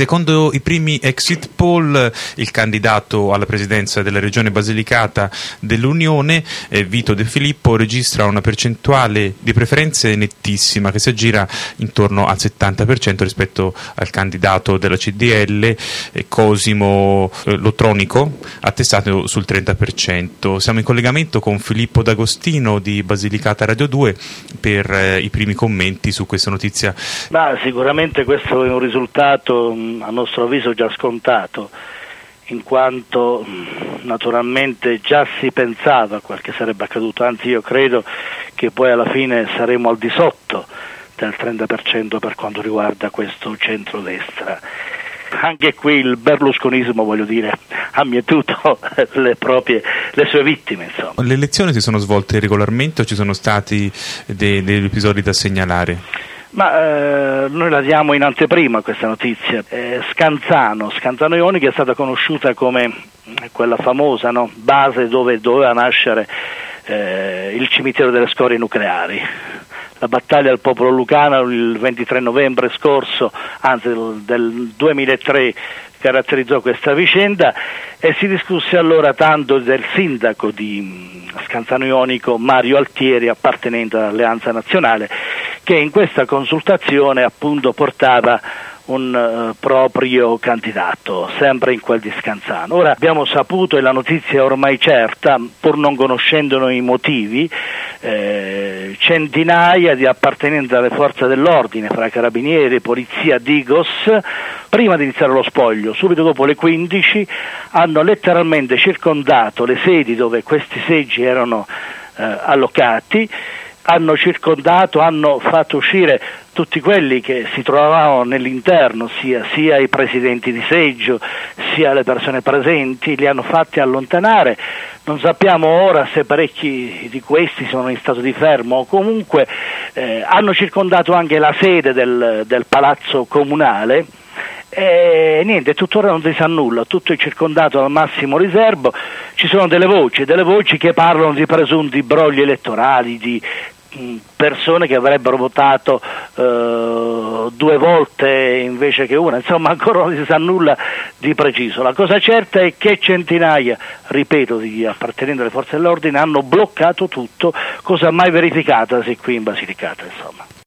Secondo i primi exit poll, il candidato alla presidenza della regione Basilicata dell'Unione, Vito De Filippo, registra una percentuale di preferenze nettissima che si aggira intorno al 70% rispetto al candidato della CDL, Cosimo Lotronico, attestato sul 30%. Siamo in collegamento con Filippo D'Agostino di Basilicata Radio 2 per i primi commenti su questa notizia. Sicuramente questo è un risultato a nostro avviso già scontato, in quanto naturalmente già si pensava a quel che sarebbe accaduto, anzi io credo che poi alla fine saremo al di sotto del 30% per quanto riguarda questo centrodestra. Anche qui il berlusconismo, ha mietuto le sue vittime, insomma. Le elezioni si sono svolte regolarmente o ci sono stati degli episodi da segnalare? Noi la diamo in anteprima questa notizia. Scanzano Ionica è stata conosciuta come quella famosa base dove doveva nascere il cimitero delle scorie nucleari. La battaglia del popolo lucano il 23 novembre scorso, anzi del 2003, caratterizzò questa vicenda e si discusse allora tanto del sindaco di Scanzano Jonico, Mario Altieri, appartenente all'Alleanza Nazionale, che in questa consultazione appunto portava un proprio candidato, sempre in quel di Scanzano. Ora abbiamo saputo, e la notizia è ormai certa, pur non conoscendone i motivi, centinaia di appartenenti alle forze dell'ordine, fra carabinieri, polizia, Digos, prima di iniziare lo spoglio, subito dopo le 15, hanno letteralmente circondato le sedi dove questi seggi erano allocati, hanno fatto uscire tutti quelli che si trovavano nell'interno, sia i presidenti di seggio, sia le persone presenti, li hanno fatti allontanare. Non sappiamo ora se parecchi di questi sono in stato di fermo o comunque hanno circondato anche la sede del palazzo comunale. E niente, tuttora non si sa nulla, tutto è circondato al massimo riservo. Ci sono delle voci che parlano di presunti brogli elettorali, di persone che avrebbero votato 2 volte invece che una, insomma ancora non si sa nulla di preciso. La cosa certa è che centinaia, ripeto, di appartenenti alle forze dell'ordine hanno bloccato tutto, cosa mai verificatasi qui in Basilicata, insomma.